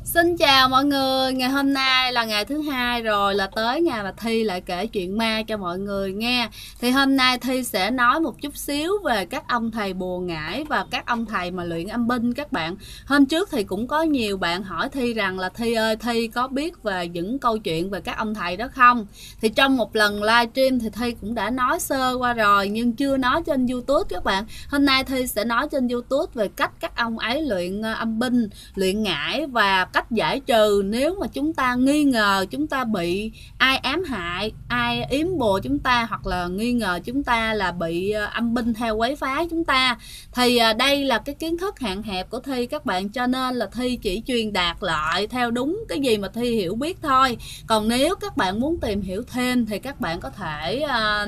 Xin chào mọi người, ngày hôm nay là ngày thứ hai rồi, là tới ngày mà Thi lại kể chuyện ma cho mọi người nghe. Thì hôm nay Thi sẽ nói một chút xíu về các ông thầy bùa ngải và các ông thầy mà luyện âm binh các bạn. Hôm trước thì cũng có nhiều bạn hỏi Thi rằng là Thi ơi, Thi có biết về những câu chuyện về các ông thầy đó không? Thì trong một lần livestream thì Thi cũng đã nói sơ qua rồi nhưng chưa nói trên YouTube các bạn. Hôm nay Thi sẽ nói trên YouTube về cách các ông ấy luyện âm binh, luyện ngải và cách giải trừ nếu mà chúng ta nghi ngờ chúng ta bị ai ám hại, ai yếm bùa chúng ta, hoặc là nghi ngờ chúng ta là bị âm binh theo quấy phá chúng ta. Thì đây là cái kiến thức hạn hẹp của Thi các bạn, cho nên là Thi chỉ truyền đạt lại theo đúng cái gì mà Thi hiểu biết thôi. Còn nếu các bạn muốn tìm hiểu thêm thì các bạn có thể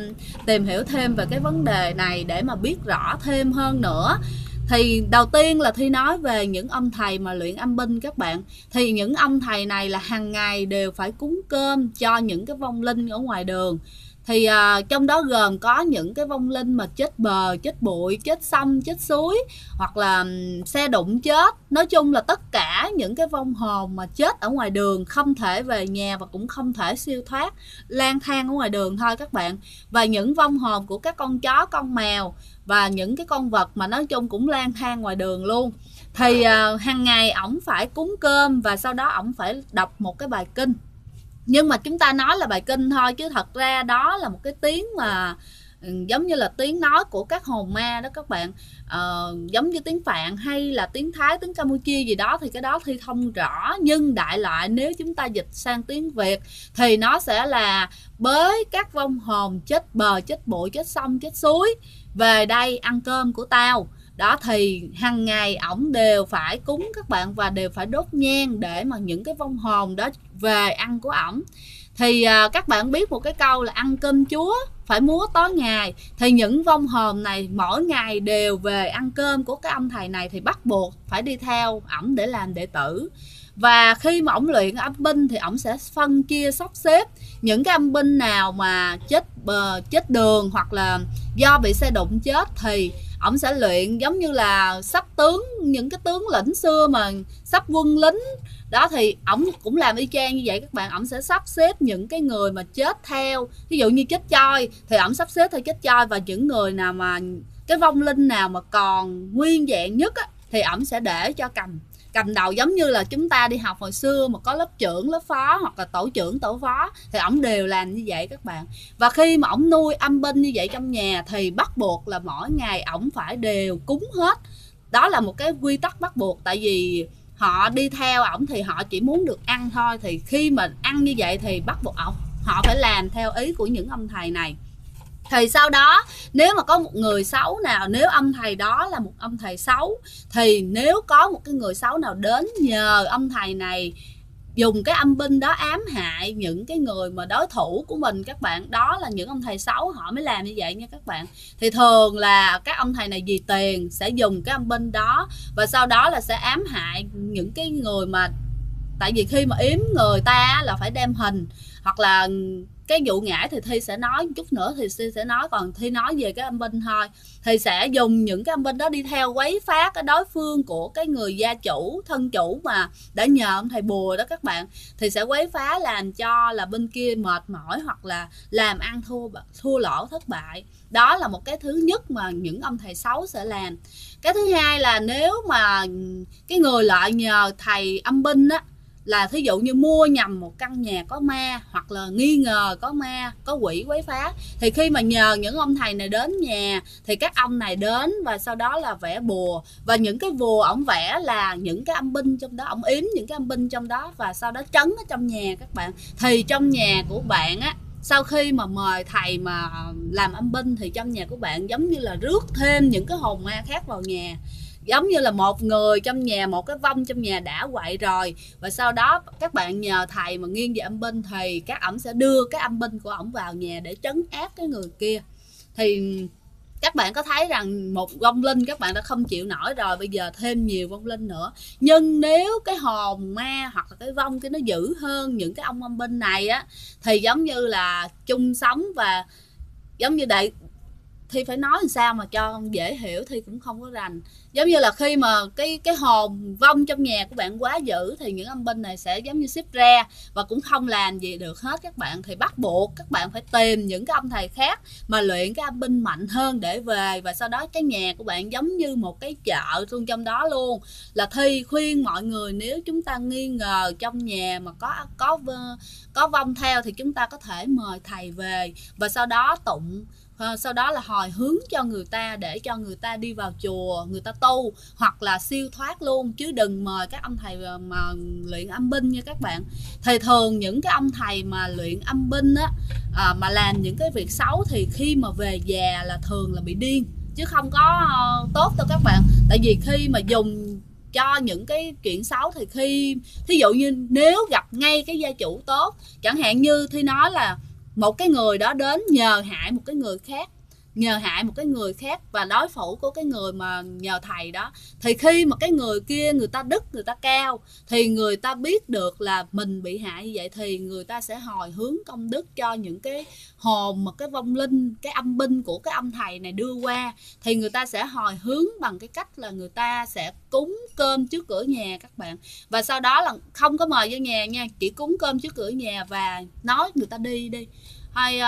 tìm hiểu thêm về cái vấn đề này để mà biết rõ thêm hơn nữa. Thì đầu tiên là Thi nói về những ông thầy mà luyện âm binh các bạn. Thì những ông thầy này là hàng ngày đều phải cúng cơm cho những cái vong linh ở ngoài đường. Thì trong đó gồm có những cái vong linh mà chết bờ, chết bụi, chết sông, chết suối, hoặc là xe đụng chết. Nói chung là tất cả những cái vong hồn mà chết ở ngoài đường không thể về nhà và cũng không thể siêu thoát, lang thang ở ngoài đường thôi các bạn. Và những vong hồn của các con chó, con mèo và những cái con vật mà nói chung cũng lang thang ngoài đường luôn. Thì hàng ngày ổng phải cúng cơm và sau đó ổng phải đọc một cái bài kinh. Nhưng mà chúng ta nói là bài kinh thôi chứ thật ra đó là một cái tiếng mà giống như là tiếng nói của các hồn ma đó các bạn. Giống như tiếng Phạn hay là tiếng Thái, tiếng Campuchia gì đó thì cái đó Thi không rõ, nhưng đại loại nếu chúng ta dịch sang tiếng Việt thì nó sẽ là bới các vong hồn chết bờ, chết bụi, chết sông, chết suối về đây ăn cơm của tao. Đó, thì hàng ngày ổng đều phải cúng các bạn và đều phải đốt nhang để mà những cái vong hồn đó về ăn của ổng. Thì các bạn biết một cái câu là ăn cơm chúa phải múa tối ngày. Thì những vong hồn này mỗi ngày đều về ăn cơm của cái ông thầy này thì bắt buộc phải đi theo ổng để làm đệ tử. Và khi mà ổng luyện âm binh thì ổng sẽ phân chia sắp xếp những cái âm binh nào mà chết đường hoặc là do bị xe đụng chết thì ổng sẽ luyện giống như là sắp tướng, những cái tướng lĩnh xưa mà sắp quân lính đó, thì ổng cũng làm y chang như vậy các bạn. Ổng sẽ sắp xếp những cái người mà chết theo, ví dụ như chết choi thì ổng sắp xếp theo chết choi, và những người nào mà cái vong linh nào mà còn nguyên vẹn nhất á, thì ổng sẽ để cho cầm đầu, giống như là chúng ta đi học hồi xưa mà có lớp trưởng, lớp phó hoặc là tổ trưởng, tổ phó thì ổng đều làm như vậy các bạn. Và khi mà ổng nuôi âm binh như vậy trong nhà thì bắt buộc là mỗi ngày ổng phải đều cúng hết. Đó là một cái quy tắc bắt buộc, tại vì họ đi theo ổng thì họ chỉ muốn được ăn thôi. Thì khi mà ăn như vậy thì bắt buộc họ phải làm theo ý của những ông thầy này. Thì sau đó nếu mà có một người xấu nào, nếu ông thầy đó là một ông thầy xấu, thì nếu có một cái người xấu nào đến nhờ ông thầy này dùng cái âm binh đó ám hại những cái người mà đối thủ của mình các bạn, đó là những ông thầy xấu họ mới làm như vậy nha các bạn. Thì thường là các ông thầy này vì tiền sẽ dùng cái âm binh đó và sau đó là sẽ ám hại những cái người mà, tại vì khi mà yếm người ta là phải đem hình, hoặc là cái vụ ngải thì Thi sẽ nói chút nữa, thì Thi sẽ nói, còn Thi nói về cái âm binh thôi. Thì sẽ dùng những cái âm binh đó đi theo quấy phá cái đối phương của cái người gia chủ, thân chủ mà đã nhờ ông thầy bùa đó các bạn. Thì sẽ quấy phá làm cho là bên kia mệt mỏi hoặc là làm ăn thua lỗ, thất bại. Đó là một cái thứ nhất mà những ông thầy xấu sẽ làm. Cái thứ hai là nếu mà cái người lại nhờ thầy âm binh á, là thí dụ như mua nhầm một căn nhà có ma, hoặc là nghi ngờ có ma, có quỷ quấy phá, thì khi mà nhờ những ông thầy này đến nhà thì các ông này đến và sau đó là vẽ bùa, và những cái bùa ổng vẽ là những cái âm binh trong đó, ổng yếm những cái âm binh trong đó và sau đó trấn ở trong nhà các bạn. Thì trong nhà của bạn á, sau khi mà mời thầy mà làm âm binh thì trong nhà của bạn giống như là rước thêm những cái hồn ma khác vào nhà. Giống như là một người trong nhà, một cái vong trong nhà đã quậy rồi, và sau đó các bạn nhờ thầy mà nghiêng về âm binh thì các ổng sẽ đưa cái âm binh của ổng vào nhà để trấn áp cái người kia. Thì các bạn có thấy rằng một vong linh các bạn đã không chịu nổi rồi, bây giờ thêm nhiều vong linh nữa. Nhưng nếu cái hồn ma hoặc là cái vong cái nó dữ hơn những cái ông âm binh này á, thì giống như là chung sống và giống như Thi phải nói làm sao mà cho dễ hiểu, Thi cũng không có rành. Giống như là khi mà cái hồn vong trong nhà của bạn quá dữ thì những âm binh này sẽ giống như ship ra và cũng không làm gì được hết các bạn. Thì bắt buộc các bạn phải tìm những cái ông thầy khác mà luyện cái âm binh mạnh hơn để về, và sau đó cái nhà của bạn giống như một cái chợ luôn trong đó luôn. Là Thi khuyên mọi người nếu chúng ta nghi ngờ trong nhà mà có vong theo thì chúng ta có thể mời thầy về và sau đó tụng, sau đó là hồi hướng cho người ta để cho người ta đi vào chùa người ta tu hoặc là siêu thoát luôn, chứ đừng mời các ông thầy mà luyện âm binh nha các bạn. Thì thường những cái ông thầy mà luyện âm binh á, mà làm những cái việc xấu thì khi mà về già là thường là bị điên chứ không có tốt đâu các bạn. Tại vì khi mà dùng cho những cái chuyện xấu thì thí dụ như nếu gặp ngay cái gia chủ tốt, chẳng hạn như Thi nói là một cái người đó đến nhờ hại một cái người khác và đối thủ của cái người mà nhờ thầy đó, thì khi mà cái người kia người ta đức người ta cao thì người ta biết được là mình bị hại như vậy thì người ta sẽ hồi hướng công đức cho những cái hồn mà cái vong linh, cái âm binh của cái ông thầy này đưa qua, thì người ta sẽ hồi hướng bằng cái cách là người ta sẽ cúng cơm trước cửa nhà các bạn, và sau đó là không có mời vô nhà nha, chỉ cúng cơm trước cửa nhà và nói người ta đi hay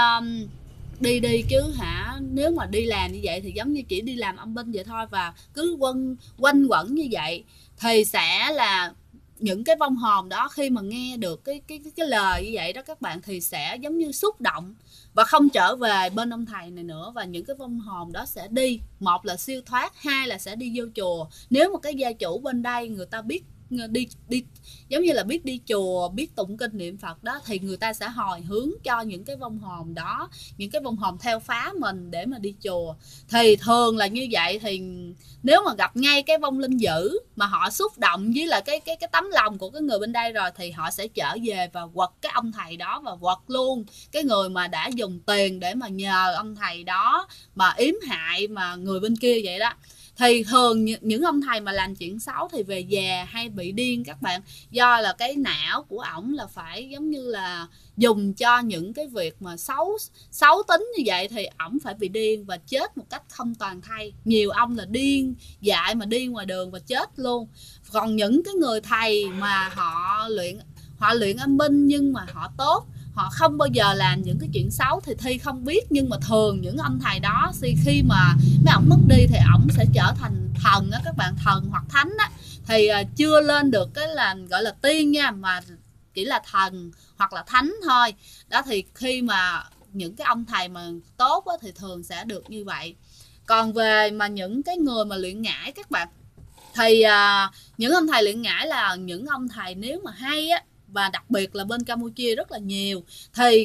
đi chứ nếu mà đi làm như vậy thì giống như chỉ đi làm âm binh vậy thôi, và cứ quanh quẩn như vậy thì sẽ là những cái vong hồn đó khi mà nghe được cái lời như vậy đó các bạn thì sẽ giống như xúc động và không trở về bên ông thầy này nữa, và những cái vong hồn đó sẽ đi, một là siêu thoát, hai là sẽ đi vô chùa. Nếu mà cái gia chủ bên đây người ta biết đi giống như là biết đi chùa, biết tụng kinh niệm Phật đó, thì người ta sẽ hồi hướng cho những cái vong hồn đó, những cái vong hồn theo phá mình để mà đi chùa. Thì thường là như vậy. Thì nếu mà gặp ngay cái vong linh dữ mà họ xúc động với lại cái tấm lòng của cái người bên đây rồi thì họ sẽ trở về và quật cái ông thầy đó và quật luôn cái người mà đã dùng tiền để mà nhờ ông thầy đó mà yếm hại mà người bên kia vậy đó. Thì thường những ông thầy mà làm chuyện xấu thì về già hay bị điên các bạn, do là cái não của ổng là phải giống như là dùng cho những cái việc mà xấu tính như vậy thì ổng phải bị điên và chết một cách không toàn thây. Nhiều ông là điên dại mà đi ngoài đường và chết luôn. Còn những cái người thầy mà họ luyện âm binh nhưng mà họ tốt, họ không bao giờ làm những cái chuyện xấu thì Thi không biết, nhưng mà thường những ông thầy đó khi mà mấy ổng mất đi thì ổng sẽ trở thành thần á các bạn, thần hoặc thánh á, thì chưa lên được cái là gọi là tiên nha, mà chỉ là thần hoặc là thánh thôi đó. Thì khi mà những cái ông thầy mà tốt á, thì thường sẽ được như vậy. Còn về mà những cái người mà luyện ngải các bạn, thì những ông thầy luyện ngải là những ông thầy nếu mà hay á, và đặc biệt là bên Campuchia rất là nhiều, thì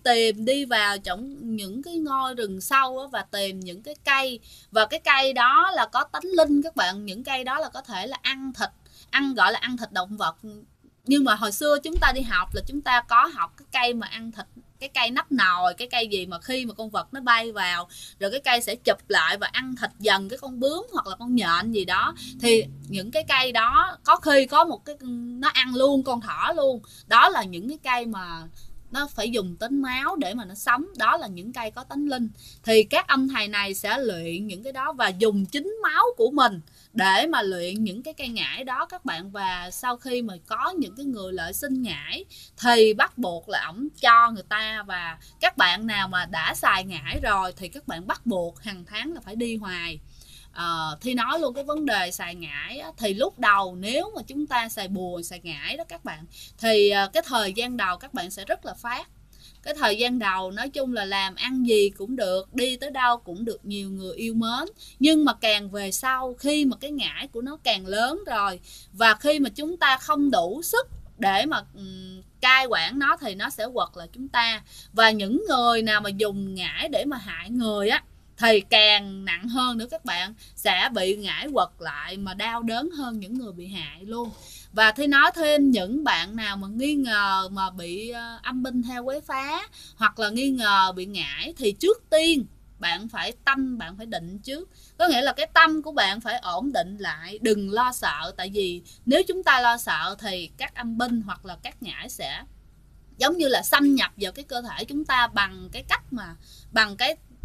đi vào trong những cái ngôi rừng sâu á, và tìm những cái cây, và cái cây đó là có tánh linh các bạn. Những cây đó là có thể là ăn thịt, gọi là ăn thịt động vật. Nhưng mà hồi xưa chúng ta đi học là chúng ta có học cái cây mà ăn thịt, cái cây nắp nồi, cái cây gì mà khi mà con vật nó bay vào rồi cái cây sẽ chụp lại và ăn thịt dần cái con bướm hoặc là con nhện gì đó. Thì những cái cây đó có khi có một cái nó ăn luôn con thỏ luôn. Đó là những cái cây mà nó phải dùng tính máu để mà nó sống, đó là những cây có tánh linh. Thì các ông thầy này sẽ luyện những cái đó và dùng chính máu của mình để mà luyện những cái cây ngải đó các bạn. Và sau khi mà có những cái người lợi sinh ngải thì bắt buộc là ổng cho người ta, và các bạn nào mà đã xài ngải rồi thì các bạn bắt buộc hàng tháng là phải đi hoài. Thì nói luôn cái vấn đề xài ngải á, thì lúc đầu nếu mà chúng ta xài bùa xài ngải đó các bạn, thì cái thời gian đầu các bạn sẽ rất là phát. Cái thời gian đầu nói chung là làm ăn gì cũng được, đi tới đâu cũng được nhiều người yêu mến. Nhưng mà càng về sau khi mà cái ngải của nó càng lớn rồi, và khi mà chúng ta không đủ sức để mà cai quản nó thì nó sẽ quật lại chúng ta. Và những người nào mà dùng ngải để mà hại người á thì càng nặng hơn nữa các bạn, sẽ bị ngải quật lại mà đau đớn hơn những người bị hại luôn. Và Thi nói thêm, những bạn nào mà nghi ngờ mà bị âm binh theo quấy phá hoặc là nghi ngờ bị ngải thì trước tiên bạn phải định trước. Có nghĩa là cái tâm của bạn phải ổn định lại, đừng lo sợ. Tại vì nếu chúng ta lo sợ thì các âm binh hoặc là các ngải sẽ giống như là xâm nhập vào cái cơ thể chúng ta bằng cái cách mà bằng cái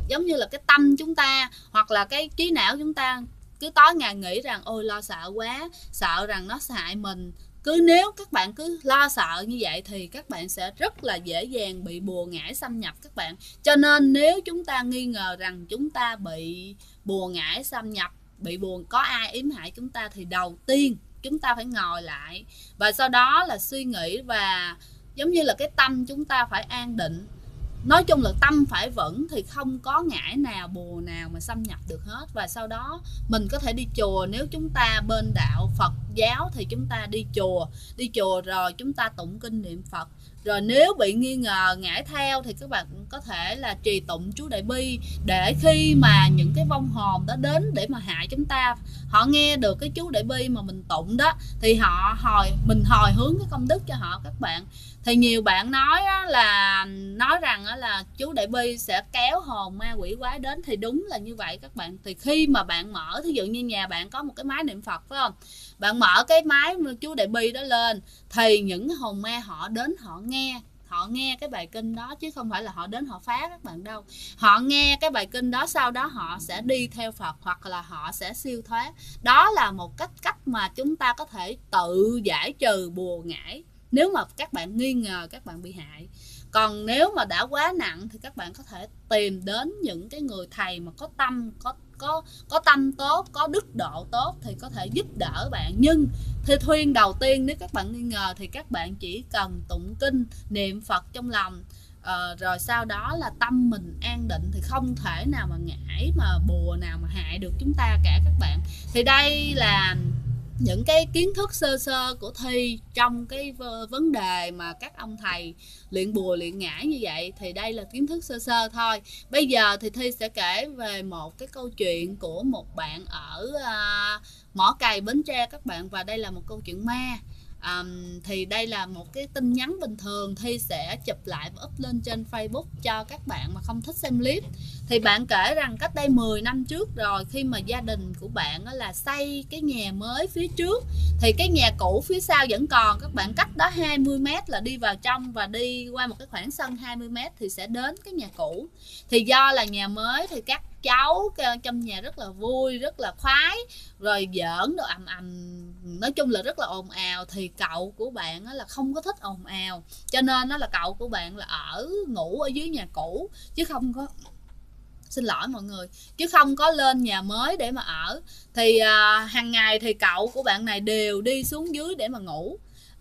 giống như là cái tâm chúng ta hoặc là cái trí não chúng ta cứ tối ngày nghĩ rằng ôi lo sợ quá, sợ rằng nó sẽ hại mình. Nếu các bạn cứ lo sợ như vậy thì các bạn sẽ rất là dễ dàng bị bùa ngải xâm nhập các bạn. Cho nên nếu chúng ta nghi ngờ rằng chúng ta bị bùa ngải xâm nhập, bị bùa có ai yếm hại chúng ta, thì đầu tiên chúng ta phải ngồi lại và sau đó là suy nghĩ, và giống như là cái tâm chúng ta phải an định. Nói chung là tâm phải vững thì không có ngải nào, bùa nào mà xâm nhập được hết. Và sau đó mình có thể đi chùa, nếu chúng ta bên đạo Phật giáo thì chúng ta đi chùa rồi chúng ta tụng kinh niệm Phật. Rồi nếu bị nghi ngờ ngải theo thì các bạn có thể là trì tụng chú Đại Bi, để khi mà những cái vong hồn đó đến để mà hại chúng ta, họ nghe được cái chú Đại Bi mà mình tụng đó thì mình hồi hướng cái công đức cho họ các bạn. Thì nhiều bạn nói rằng là chú Đại Bi sẽ kéo hồn ma quỷ quái đến, thì đúng là như vậy các bạn. Thì khi mà bạn mở, thí dụ như nhà bạn có một cái máy niệm Phật phải không, bạn mở cái máy chú Đại Bi đó lên thì những hồn ma họ đến họ nghe cái bài kinh đó, chứ không phải là họ đến họ phá các bạn đâu. Họ nghe cái bài kinh đó, sau đó họ sẽ đi theo Phật hoặc là họ sẽ siêu thoát. Đó là một cách mà chúng ta có thể tự giải trừ bùa ngải nếu mà các bạn nghi ngờ các bạn bị hại. Còn nếu mà đã quá nặng thì các bạn có thể tìm đến những cái người thầy mà có tâm tốt, có đức độ tốt thì có thể giúp đỡ bạn. Nhưng theo khuyên đầu tiên, nếu các bạn nghi ngờ thì các bạn chỉ cần tụng kinh niệm Phật trong lòng, rồi sau đó là tâm mình an định thì không thể nào mà ngải mà bùa nào mà hại được chúng ta cả các bạn. Thì đây là những cái kiến thức sơ sơ của Thi trong cái vấn đề mà các ông thầy luyện bùa luyện ngải như vậy. Thì đây là kiến thức sơ sơ thôi. Bây giờ thì Thi sẽ kể về một cái câu chuyện của một bạn ở Mỏ Cày, Bến Tre các bạn. Và đây là một câu chuyện ma. Thì đây là một cái tin nhắn bình thường, Thi sẽ chụp lại và up lên trên Facebook cho các bạn mà không thích xem clip. Thì bạn kể rằng cách đây 10 năm trước rồi, khi mà gia đình của bạn là xây cái nhà mới phía trước thì cái nhà cũ phía sau vẫn còn các bạn. Cách đó 20m là đi vào trong và đi qua một cái khoảng sân 20m thì sẽ đến cái nhà cũ. Thì do là nhà mới thì các cháu trong nhà rất là vui, rất là khoái, rồi giỡn đồ ầm ầm, nói chung là rất là ồn ào. Thì cậu của bạn là không có thích ồn ào, cho nên là cậu của bạn là ngủ ở dưới nhà cũ, chứ không có, xin lỗi mọi người, chứ không có lên nhà mới để mà ở. Thì hàng ngày thì cậu của bạn này đều đi xuống dưới để mà ngủ.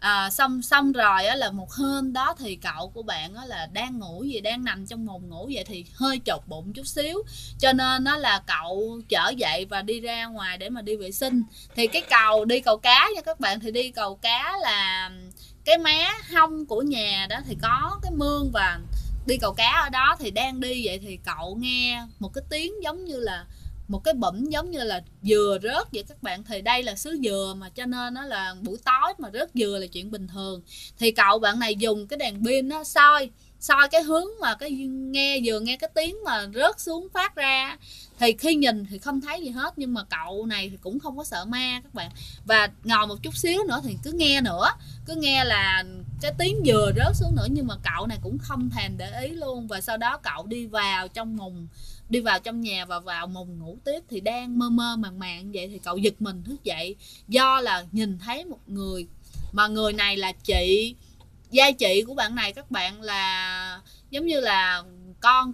Xong rồi là một hôm đó thì cậu của bạn là đang ngủ gì, đang nằm trong mùng ngủ vậy thì hơi chột bụng chút xíu, cho nên là cậu trở dậy và đi ra ngoài để mà đi vệ sinh. Thì cái đi cầu cá nha các bạn, thì đi cầu cá là cái má hông của nhà đó thì có cái mương, và đi cầu cá ở đó thì đang đi vậy thì cậu nghe một cái tiếng giống như là một cái bụm, giống như là dừa rớt vậy các bạn. Thì đây là xứ dừa mà, cho nên nó là buổi tối mà rớt dừa là chuyện bình thường. Thì cậu bạn này dùng cái đèn pin nó soi cái hướng mà vừa nghe cái tiếng mà rớt xuống phát ra. Thì khi nhìn thì không thấy gì hết, nhưng mà cậu này thì cũng không có sợ ma các bạn. Và ngồi một chút xíu nữa thì cứ nghe là cái tiếng dừa rớt xuống nữa, nhưng mà cậu này cũng không thèm để ý luôn. Và sau đó cậu đi vào trong nhà và vào mùng ngủ tiếp. Thì đang mơ màng vậy thì cậu giật mình thức dậy, do là nhìn thấy một người, mà người này là gia chị của bạn này các bạn, là giống như là con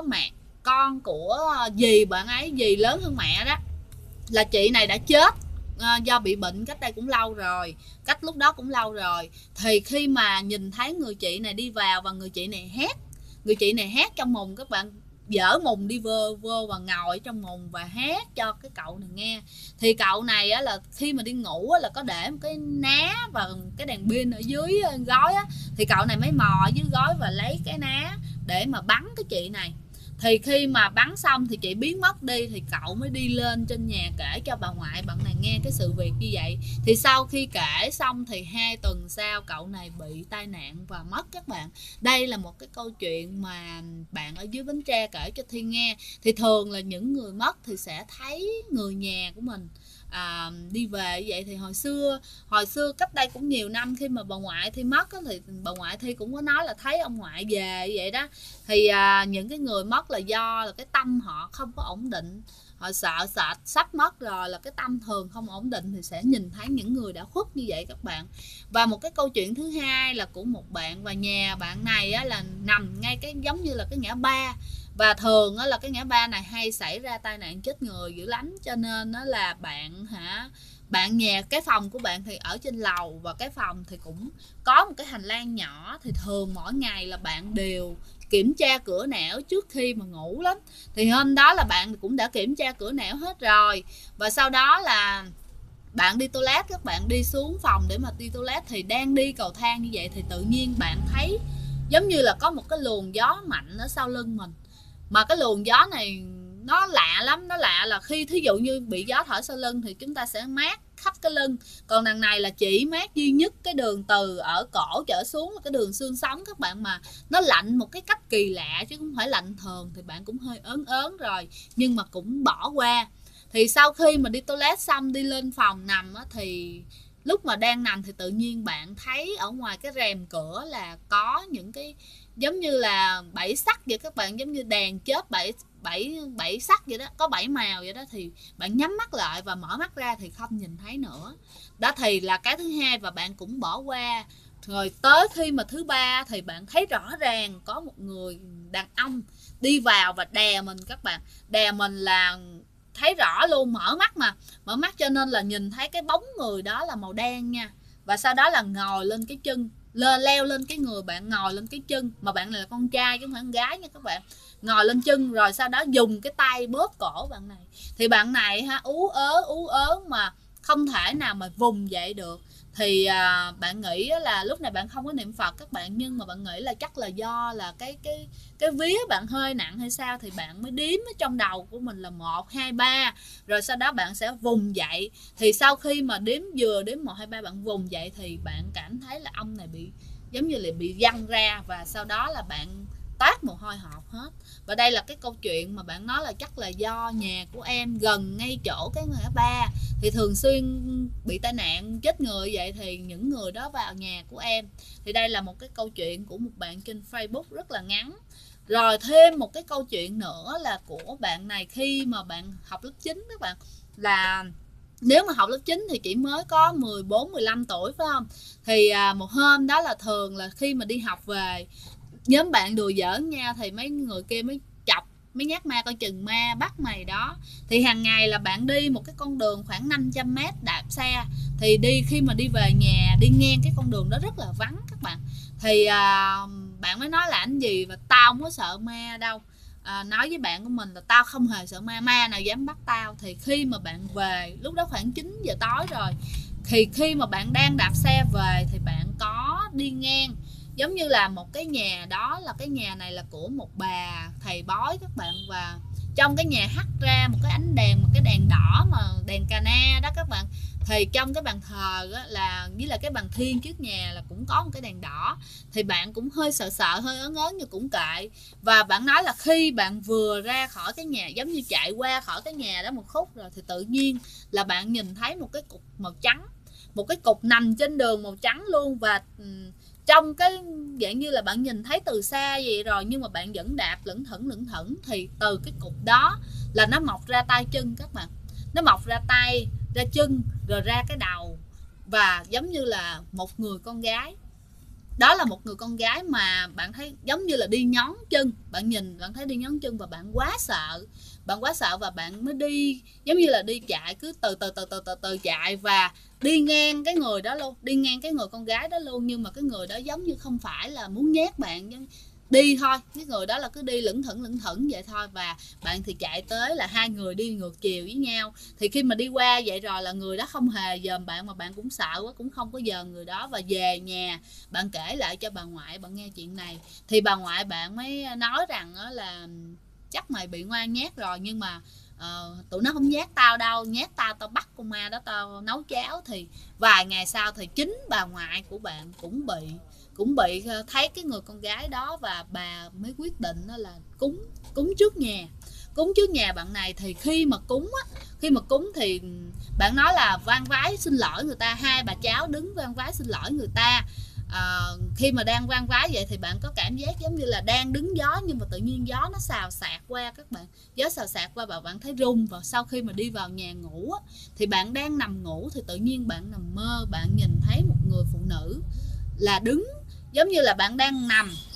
của dì bạn ấy, dì lớn hơn mẹ đó. Là chị này đã chết do bị bệnh cách đây cũng lâu rồi, cách lúc đó cũng lâu rồi. Thì khi mà nhìn thấy người chị này đi vào và người chị này hét trong mùng các bạn, dở mùng đi vô và ngồi trong mùng và hét cho cái cậu này nghe. Thì cậu này là khi mà đi ngủ là có để một cái ná và cái đèn pin ở dưới gói á, thì cậu này mới mò dưới gói và lấy cái ná để mà bắn cái chị này. Thì khi mà bắn xong thì chị biến mất đi, thì cậu mới đi lên trên nhà kể cho bà ngoại bạn này nghe cái sự việc như vậy. Thì sau khi kể xong thì 2 tuần sau cậu này bị tai nạn và mất các bạn. Đây là một cái câu chuyện mà bạn ở dưới Bến Tre kể cho Thiên nghe. Thì thường là những người mất thì sẽ thấy người nhà của mình đi về vậy. Thì hồi xưa cách đây cũng nhiều năm, khi mà bà ngoại Thi mất á, thì bà ngoại Thi cũng có nói là thấy ông ngoại về vậy đó. Thì những cái người mất là do là cái tâm họ không có ổn định, họ sợ sắp mất rồi, là cái tâm thường không ổn định thì sẽ nhìn thấy những người đã khuất như vậy các bạn. Và một cái câu chuyện thứ hai là của một bạn, và nhà bạn này á, là nằm ngay cái giống như là cái ngã ba, và thường á, là cái ngã ba này hay xảy ra tai nạn chết người dữ lắm. Cho nên nó là bạn nhà, cái phòng của bạn thì ở trên lầu, và cái phòng thì cũng có một cái hành lang nhỏ, thì thường mỗi ngày là bạn đều kiểm tra cửa nẻo trước khi mà ngủ lắm. Thì hôm đó là bạn cũng đã kiểm tra cửa nẻo hết rồi, và sau đó là bạn đi toilet, các bạn đi xuống phòng để mà đi toilet, thì đang đi cầu thang như vậy thì tự nhiên bạn thấy giống như là có một cái luồng gió mạnh ở sau lưng mình. Mà cái luồng gió này nó lạ lắm, nó lạ là khi thí dụ như bị gió thổi sau lưng thì chúng ta sẽ mát khắp cái lưng, còn đằng này là chỉ mát duy nhất cái đường từ ở cổ trở xuống là cái đường xương sống các bạn, mà nó lạnh một cái cách kỳ lạ chứ không phải lạnh thường. Thì bạn cũng hơi ớn ớn rồi, nhưng mà cũng bỏ qua. Thì sau khi mà đi toilet xong đi lên phòng nằm á, thì lúc mà đang nằm thì tự nhiên bạn thấy ở ngoài cái rèm cửa là có những cái giống như là 7 sắc vậy các bạn, giống như đèn chớp 7 sắc vậy đó, có 7 màu vậy đó. Thì bạn nhắm mắt lại và mở mắt ra thì không nhìn thấy nữa. Đó thì là cái thứ hai, và bạn cũng bỏ qua. Rồi tới khi mà thứ ba thì bạn thấy rõ ràng có một người đàn ông đi vào và đè mình các bạn. Đè mình là thấy rõ luôn, mở mắt cho nên là nhìn thấy cái bóng người đó là màu đen nha. Và sau đó là ngồi lên cái chân, leo lên cái người bạn, ngồi lên cái chân, mà bạn này là con trai chứ không phải con gái nha các bạn. Ngồi lên chân rồi sau đó dùng cái tay bóp cổ bạn này. Thì bạn này ú ớ mà không thể nào mà vùng dậy được. Thì bạn nghĩ là lúc này bạn không có niệm Phật các bạn, nhưng mà bạn nghĩ là chắc là do là cái vía bạn hơi nặng hay sao, thì bạn mới đếm ở trong đầu của mình là 1, 2, 3, rồi sau đó bạn sẽ vùng dậy. Thì sau khi mà đếm 1, 2, 3 bạn vùng dậy thì bạn cảm thấy là ông này bị giống như là bị văng ra, và sau đó là bạn toát mồ hôi hột hết. Và đây là cái câu chuyện mà bạn nói là chắc là do nhà của em gần ngay chỗ cái ngã ba, thì thường xuyên bị tai nạn chết người vậy, thì những người đó vào nhà của em. Thì đây là một cái câu chuyện của một bạn trên Facebook rất là ngắn. Rồi thêm một cái câu chuyện nữa là của bạn này khi mà bạn học lớp 9 các bạn, là nếu mà học lớp 9 thì chỉ mới có 14, 15 tuổi phải không? Thì một hôm đó là thường là khi mà đi học về, nhóm bạn đùa giỡn nha, thì mấy người kia mới chọc, mấy nhát ma coi chừng ma bắt mày đó. Thì hàng ngày là bạn đi một cái con đường khoảng 500 m đạp xe, thì khi mà đi về nhà đi ngang cái con đường đó rất là vắng các bạn. Thì bạn mới nói là anh gì và tao không có sợ ma đâu. Nói với bạn của mình là tao không hề sợ ma, ma nào dám bắt tao. Thì khi mà bạn về, lúc đó khoảng 9 giờ tối rồi, thì khi mà bạn đang đạp xe về thì bạn có đi ngang giống như là một cái nhà, đó là cái nhà này là của một bà thầy bói các bạn. Và trong cái nhà hắt ra một cái ánh đèn, một cái đèn đỏ mà đèn cà na đó các bạn. Thì trong cái bàn thờ á, là với là cái bàn thiên trước nhà là cũng có một cái đèn đỏ. Thì bạn cũng hơi sợ hơi ớn nhưng cũng kệ. Và bạn nói là khi bạn vừa ra khỏi cái nhà, giống như chạy qua khỏi cái nhà đó một khúc rồi, thì tự nhiên là bạn nhìn thấy một cái cục màu trắng, một cái cục nằm trên đường màu trắng luôn. Và trong cái dạng như là bạn nhìn thấy từ xa vậy rồi, nhưng mà bạn vẫn đạp lững thững. Thì từ cái cục đó là nó mọc ra tay chân các bạn. Nó mọc ra tay, ra chân, rồi ra cái đầu. Và giống như là một người con gái. Đó là một người con gái mà bạn thấy giống như là đi nhón chân. Bạn nhìn, bạn thấy đi nhón chân và bạn quá sợ. Bạn quá sợ và bạn mới đi giống như là đi chạy, cứ từ chạy và đi ngang cái người đó luôn, đi ngang cái người con gái đó luôn. Nhưng mà cái người đó giống như không phải là muốn nhét bạn, đi thôi, cái người đó là cứ đi lững thững vậy thôi. Và bạn thì chạy tới là hai người đi ngược chiều với nhau. Thì khi mà đi qua vậy rồi là người đó không hề dòm bạn, mà bạn cũng sợ quá cũng không có dòm người đó. Và về nhà bạn kể lại cho bà ngoại bạn nghe chuyện này, thì bà ngoại bạn mới nói rằng là chắc mày bị ngoan nhát rồi, nhưng mà tụi nó không nhát tao đâu, nhát tao bắt con ma đó tao nấu cháo. Thì vài ngày sau thì chính bà ngoại của bạn cũng bị thấy cái người con gái đó, và bà mới quyết định đó là cúng trước nhà. cúng trước nhà bạn này. Thì khi mà cúng thì bạn nói là van vái xin lỗi người ta, hai bà cháu đứng van vái xin lỗi người ta. Khi mà đang van vái vậy thì bạn có cảm giác giống như là đang đứng gió, nhưng mà tự nhiên gió nó xào xạc qua các bạn, gió xào xạc qua và bạn thấy rung. Và sau khi mà đi vào nhà ngủ á, thì bạn đang nằm ngủ thì tự nhiên bạn nằm mơ, bạn nhìn thấy một người phụ nữ là đứng giống như là bạn đang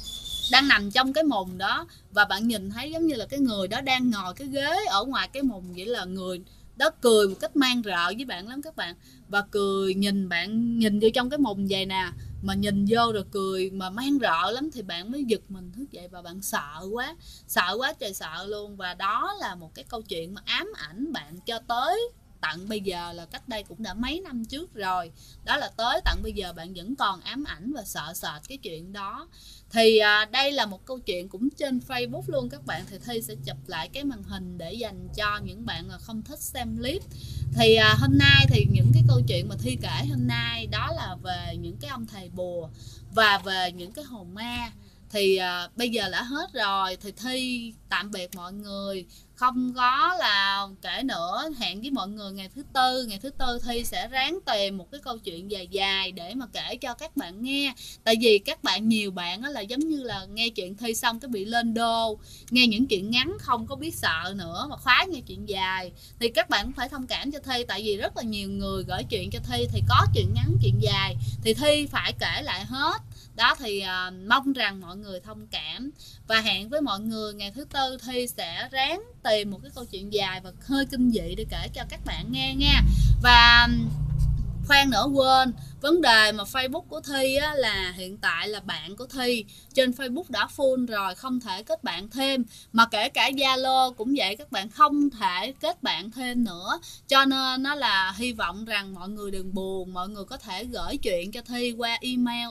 nằm trong cái mùng đó, và bạn nhìn thấy giống như là cái người đó đang ngồi cái ghế ở ngoài cái mùng, vậy là người đó cười một cách man rợ với bạn lắm các bạn, và cười nhìn bạn, nhìn vô trong cái mùng vậy nè, mà nhìn vô rồi cười mà man rợ lắm. Thì bạn mới giật mình thức dậy và bạn sợ quá trời sợ luôn. Và đó là một cái câu chuyện mà ám ảnh bạn cho tới tận bây giờ, là cách đây cũng đã mấy năm trước rồi. Đó là tới tận bây giờ bạn vẫn còn ám ảnh và sợ sệt cái chuyện đó. Thì đây là một câu chuyện cũng trên Facebook luôn các bạn. Thì Thi sẽ chụp lại cái màn hình để dành cho những bạn là không thích xem clip. Thì hôm nay thì những cái câu chuyện mà Thi kể hôm nay đó là về những cái ông thầy bùa và về những cái hồn ma. Thì bây giờ đã hết rồi thì Thi tạm biệt mọi người, không có là kể nữa. Hẹn với mọi người ngày thứ tư Thi sẽ ráng tìm một cái câu chuyện dài dài để mà kể cho các bạn nghe. Tại vì các bạn, nhiều bạn là giống như là nghe chuyện Thi xong cái bị lên đô, nghe những chuyện ngắn không có biết sợ nữa mà khoái nghe chuyện dài. Thì các bạn cũng phải thông cảm cho Thi, tại vì rất là nhiều người gửi chuyện cho Thi thì có chuyện ngắn chuyện dài thì Thi phải kể lại hết đó. Thì mong rằng mọi người thông cảm, và hẹn với mọi người ngày thứ tư Thi sẽ ráng tìm một cái câu chuyện dài và hơi kinh dị để kể cho các bạn nghe nha. Và khoan nữa, quên vấn đề mà Facebook của Thi á, là hiện tại là bạn của Thi trên Facebook đã full rồi, không thể kết bạn thêm, mà kể cả Zalo cũng vậy, các bạn không thể kết bạn thêm nữa. Cho nên nó là hy vọng rằng mọi người đừng buồn, mọi người có thể gửi chuyện cho Thi qua email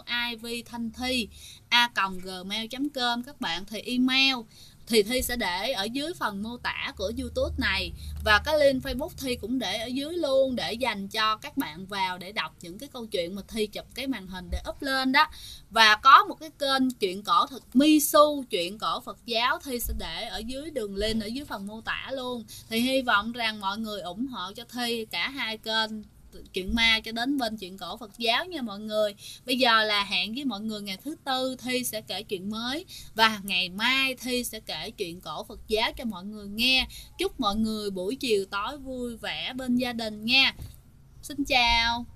ivthanhthi@gmail.com các bạn. Thì email thì Thi sẽ để ở dưới phần mô tả của YouTube này, và cái link Facebook Thi cũng để ở dưới luôn, để dành cho các bạn vào để đọc những cái câu chuyện mà Thi chụp cái màn hình để up lên đó. Và có một cái kênh chuyện cổ thật Misu, chuyện cổ Phật giáo, Thi sẽ để ở dưới đường link ở dưới phần mô tả luôn. Thì hy vọng rằng mọi người ủng hộ cho Thi cả hai kênh, chuyện ma cho đến bên chuyện cổ Phật giáo nha mọi người. Bây giờ là hẹn với mọi người ngày thứ tư Thi sẽ kể chuyện mới, và ngày mai Thi sẽ kể chuyện cổ Phật giáo cho mọi người nghe. Chúc mọi người buổi chiều tối vui vẻ bên gia đình nha. Xin chào.